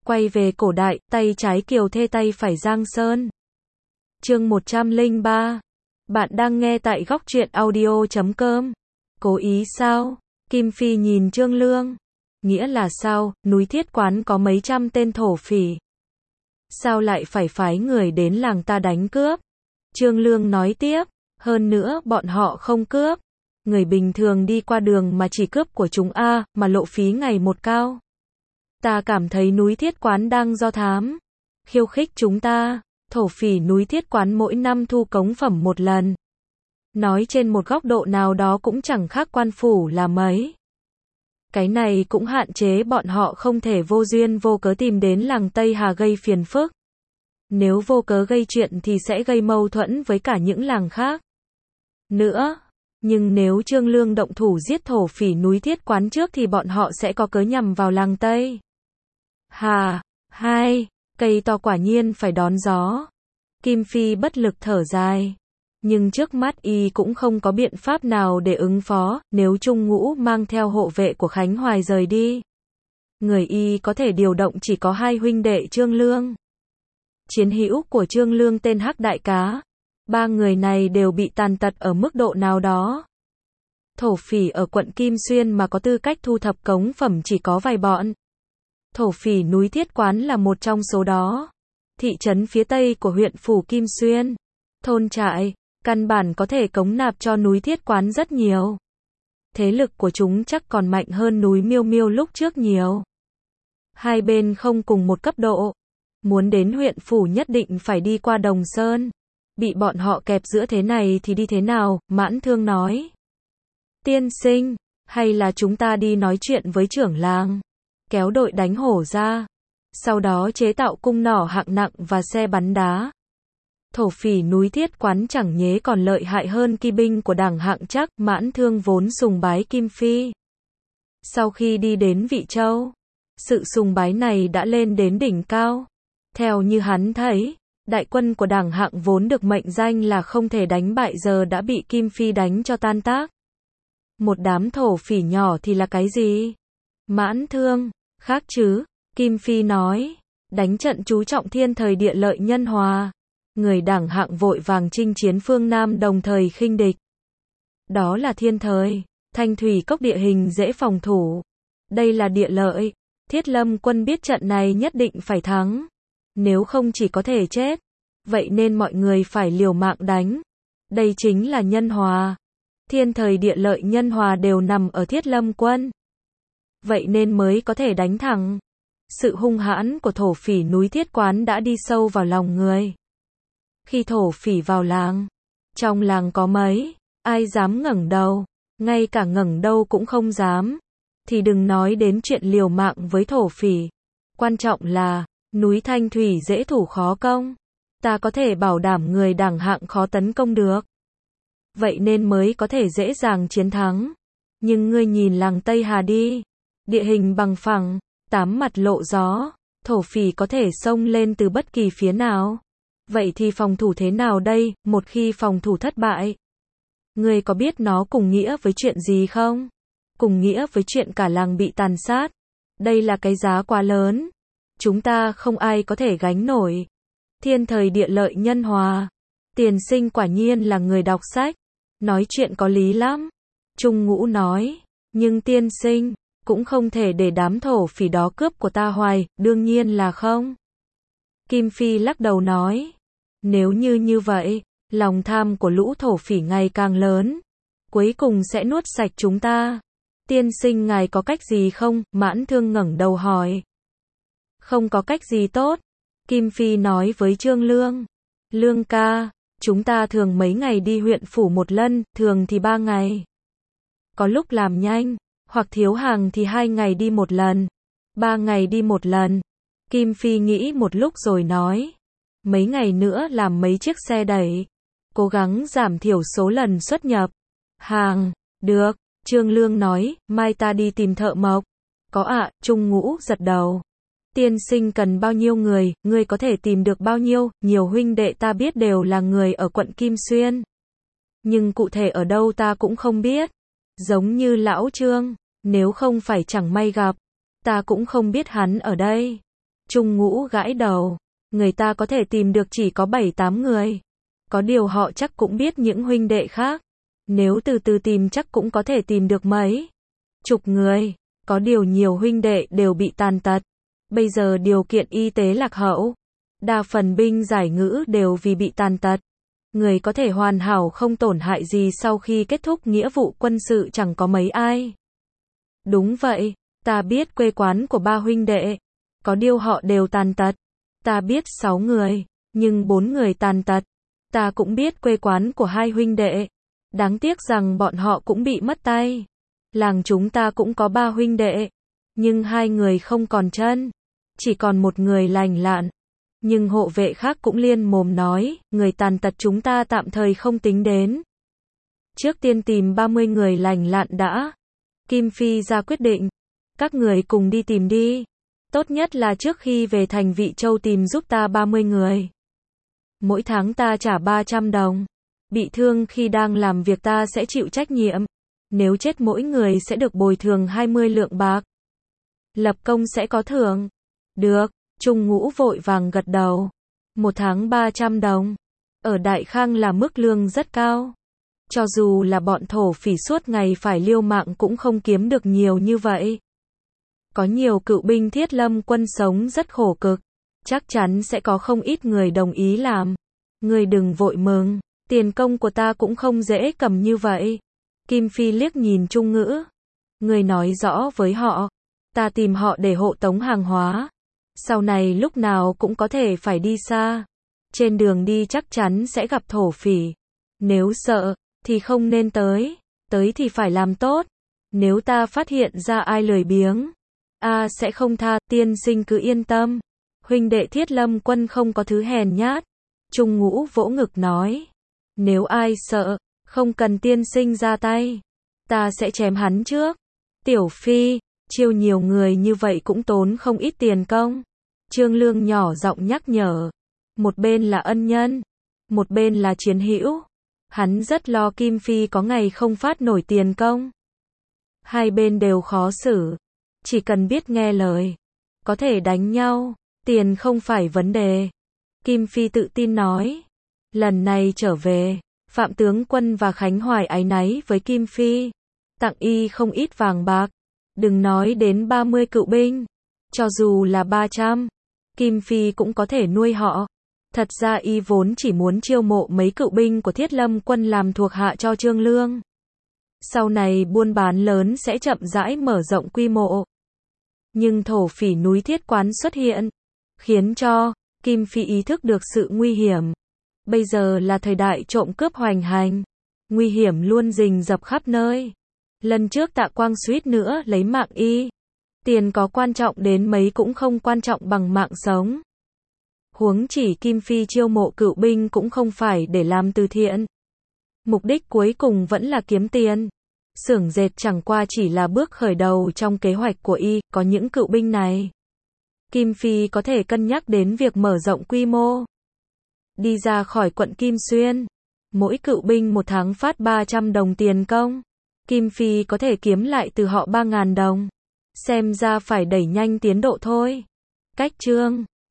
Quay về cổ đại, tay trái Kiều Thê tay phải Giang Sơn. Chương 103. Bạn đang nghe tại góc truyện audio.com. Cố ý sao? Kim Phi nhìn Trương Lương. Nghĩa là sao, núi Thiết Quán có mấy trăm tên thổ phỉ. Sao lại phải phái người đến làng ta đánh cướp? Trương Lương nói tiếp, hơn nữa bọn họ không cướp. Người bình thường đi qua đường mà chỉ cướp của chúng mà lộ phí ngày một cao. Ta cảm thấy núi Thiết Quán đang do thám, khiêu khích chúng ta. Thổ phỉ núi Thiết Quán mỗi năm thu cống phẩm một lần. Nói trên một góc độ nào đó cũng chẳng khác quan phủ là mấy. Cái này cũng hạn chế bọn họ không thể vô duyên vô cớ tìm đến làng Tây Hà gây phiền phức. Nếu vô cớ gây chuyện thì sẽ gây mâu thuẫn với cả những làng khác. Nữa, nhưng nếu Trương Lương động thủ giết thổ phỉ núi Thiết Quán trước thì bọn họ sẽ có cớ nhằm vào làng Tây Hà. Cây to quả nhiên phải đón gió. Kim Phi bất lực thở dài. Nhưng trước mắt y cũng không có biện pháp nào để ứng phó, nếu Trung Ngũ mang theo hộ vệ của Khánh Hoài rời đi. Người y có thể điều động chỉ có hai huynh đệ Trương Lương. Chiến hữu của Trương Lương tên Hắc Đại Cá. Ba người này đều bị tàn tật ở mức độ nào đó. Thổ phỉ ở quận Kim Xuyên mà có tư cách thu thập cống phẩm chỉ có vài bọn. Thổ phỉ núi Thiết Quán là một trong số đó. Thị trấn phía tây của huyện phủ Kim Xuyên, thôn trại, căn bản có thể cống nạp cho núi Thiết Quán rất nhiều. Thế lực của chúng chắc còn mạnh hơn núi Miêu Miêu lúc trước nhiều. Hai bên không cùng một cấp độ. Muốn đến huyện phủ nhất định phải đi qua Đồng Sơn. Bị bọn họ kẹp giữa thế này thì đi thế nào? Mãn Thương nói. Tiên sinh, hay là chúng ta đi nói chuyện với trưởng làng, kéo đội đánh hổ ra, sau đó chế tạo cung nỏ hạng nặng và xe bắn đá. Thổ phỉ núi Thiết Quán chẳng nhé còn lợi hại hơn kỳ binh của đảng hạng chắc. Mãn Thương vốn sùng bái Kim Phi. Sau khi đi đến Vị Châu, sự sùng bái này đã lên đến đỉnh cao. Theo như hắn thấy, đại quân của đảng hạng vốn được mệnh danh là không thể đánh bại giờ đã bị Kim Phi đánh cho tan tác. Một đám thổ phỉ nhỏ thì là cái gì? Mãn Thương, khác chứ, Kim Phi nói, đánh trận chú trọng thiên thời địa lợi nhân hòa. Người đảng hạng vội vàng chinh chiến phương Nam đồng thời khinh địch. Đó là thiên thời, Thanh Thủy Cốc địa hình dễ phòng thủ. Đây là địa lợi, Thiết Lâm quân biết trận này nhất định phải thắng. Nếu không chỉ có thể chết. Vậy nên mọi người phải liều mạng đánh. Đây chính là nhân hòa. Thiên thời địa lợi nhân hòa đều nằm ở Thiết Lâm quân. Vậy nên mới có thể đánh thẳng. Sự hung hãn của thổ phỉ núi Thiết Quán đã đi sâu vào lòng người. Khi thổ phỉ vào làng, trong làng có mấy ai dám ngẩng đầu, ngay cả ngẩng đầu cũng không dám. Thì đừng nói đến chuyện liều mạng với thổ phỉ. Quan trọng là, núi Thanh Thủy dễ thủ khó công. Ta có thể bảo đảm người đảng hạng khó tấn công được. Vậy nên mới có thể dễ dàng chiến thắng. Nhưng ngươi nhìn làng Tây Hà đi. Địa hình bằng phẳng, tám mặt lộ gió. Thổ phỉ có thể xông lên từ bất kỳ phía nào. Vậy thì phòng thủ thế nào đây, một khi phòng thủ thất bại? Ngươi có biết nó cùng nghĩa với chuyện gì không? Cùng nghĩa với chuyện cả làng bị tàn sát. Đây là cái giá quá lớn. Chúng ta không ai có thể gánh nổi. Thiên thời địa lợi nhân hòa. Tiền sinh quả nhiên là người đọc sách. Nói chuyện có lý lắm. Trung Ngũ nói. Nhưng tiên sinh, cũng không thể để đám thổ phỉ đó cướp của ta hoài, đương nhiên là không. Kim Phi lắc đầu nói. Nếu như vậy, lòng tham của lũ thổ phỉ ngày càng lớn. Cuối cùng sẽ nuốt sạch chúng ta. Tiên sinh ngài có cách gì không? Mãn Thương ngẩng đầu hỏi. Không có cách gì tốt. Kim Phi nói với Trương Lương. Lương ca, chúng ta thường mấy ngày đi huyện phủ một lần, thường thì 3 ngày. Có lúc làm nhanh, hoặc thiếu hàng thì 2 ngày đi một lần, 3 ngày đi một lần. Kim Phi nghĩ một lúc rồi nói. Mấy ngày nữa làm mấy chiếc xe đẩy. Cố gắng giảm thiểu số lần xuất nhập hàng. Được, Trương Lương nói, mai ta đi tìm thợ mộc. Có ạ, Trung Ngũ gật đầu. Tiên sinh cần bao nhiêu người, ngươi có thể tìm được bao nhiêu? Nhiều huynh đệ ta biết đều là người ở quận Kim Xuyên. Nhưng cụ thể ở đâu ta cũng không biết. Giống như lão Trương, nếu không phải chẳng may gặp, ta cũng không biết hắn ở đây. Trung Ngũ gãi đầu. Người ta có thể tìm được chỉ có 7-8 người. Có điều họ chắc cũng biết những huynh đệ khác. Nếu từ từ tìm chắc cũng có thể tìm được mấy chục người. Có điều nhiều huynh đệ đều bị tàn tật. Bây giờ điều kiện y tế lạc hậu. Đa phần binh giải ngũ đều vì bị tàn tật. Người có thể hoàn hảo không tổn hại gì sau khi kết thúc nghĩa vụ quân sự chẳng có mấy ai. Đúng vậy, ta biết quê quán của 3 huynh đệ. Có điều họ đều tàn tật. Ta biết 6 người, nhưng 4 người tàn tật. Ta cũng biết quê quán của 2 huynh đệ. Đáng tiếc rằng bọn họ cũng bị mất tay. Làng chúng ta cũng có 3 huynh đệ, nhưng 2 người không còn chân, chỉ còn 1 người lành lặn. Nhưng hộ vệ khác cũng liên mồm nói, người tàn tật chúng ta tạm thời không tính đến. Trước tiên tìm 30 người lành lặn đã. Kim Phi ra quyết định. Các người cùng đi tìm đi. Tốt nhất là trước khi về thành Vị Châu tìm giúp ta 30 người. Mỗi tháng ta trả 300 đồng. Bị thương khi đang làm việc ta sẽ chịu trách nhiệm. Nếu chết mỗi người sẽ được bồi thường 20 lượng bạc. Lập công sẽ có thưởng. Được, Trung Ngũ vội vàng gật đầu. 1 tháng 300 đồng. Ở Đại Khang là mức lương rất cao. Cho dù là bọn thổ phỉ suốt ngày phải liều mạng cũng không kiếm được nhiều như vậy. Có nhiều cựu binh Thiết Lâm quân sống rất khổ cực. Chắc chắn sẽ có không ít người đồng ý làm. Người đừng vội mừng. Tiền công của ta cũng không dễ cầm như vậy. Kim Phi liếc nhìn Trung Ngũ. Người nói rõ với họ. Ta tìm họ để hộ tống hàng hóa. Sau này lúc nào cũng có thể phải đi xa. Trên đường đi chắc chắn sẽ gặp thổ phỉ. Nếu sợ, thì không nên tới. Tới thì phải làm tốt. Nếu ta phát hiện ra ai lười biếng, sẽ không tha, tiên sinh cứ yên tâm. Huynh đệ Thiết Lâm quân không có thứ hèn nhát. Trung Ngũ vỗ ngực nói. Nếu ai sợ, không cần tiên sinh ra tay. Ta sẽ chém hắn trước. Tiểu Phi, chiêu nhiều người như vậy cũng tốn không ít tiền công. Trương Lương nhỏ giọng nhắc nhở. Một bên là ân nhân, một bên là chiến hữu. Hắn rất lo Kim Phi có ngày không phát nổi tiền công. Hai bên đều khó xử. Chỉ cần biết nghe lời, có thể đánh nhau, tiền không phải vấn đề. Kim Phi tự tin nói. Lần này trở về, Phạm tướng quân và Khánh Hoài áy náy với Kim Phi. Tặng y không ít vàng bạc. Đừng nói đến 30 cựu binh. Cho dù là 300, Kim Phi cũng có thể nuôi họ. Thật ra y vốn chỉ muốn chiêu mộ mấy cựu binh của Thiết Lâm quân làm thuộc hạ cho Trương Lương. Sau này buôn bán lớn sẽ chậm rãi mở rộng quy mô. Nhưng thổ phỉ núi Thiết Quán xuất hiện, khiến cho Kim Phi ý thức được sự nguy hiểm. Bây giờ là thời đại trộm cướp hoành hành. Nguy hiểm luôn rình rập khắp nơi. Lần trước Tạ Quang suýt nữa lấy mạng y. Tiền có quan trọng đến mấy cũng không quan trọng bằng mạng sống. Huống chỉ Kim Phi chiêu mộ cựu binh cũng không phải để làm từ thiện. Mục đích cuối cùng vẫn là kiếm tiền. Xưởng dệt chẳng qua chỉ là bước khởi đầu trong kế hoạch của y. Có những cựu binh này, Kim Phi có thể cân nhắc đến việc mở rộng quy mô. Đi ra khỏi quận Kim Xuyên, mỗi cựu binh 1 tháng phát 300 đồng tiền công. Kim Phi có thể kiếm lại từ họ 3.000 đồng. Xem ra phải đẩy nhanh tiến độ thôi. Cách chương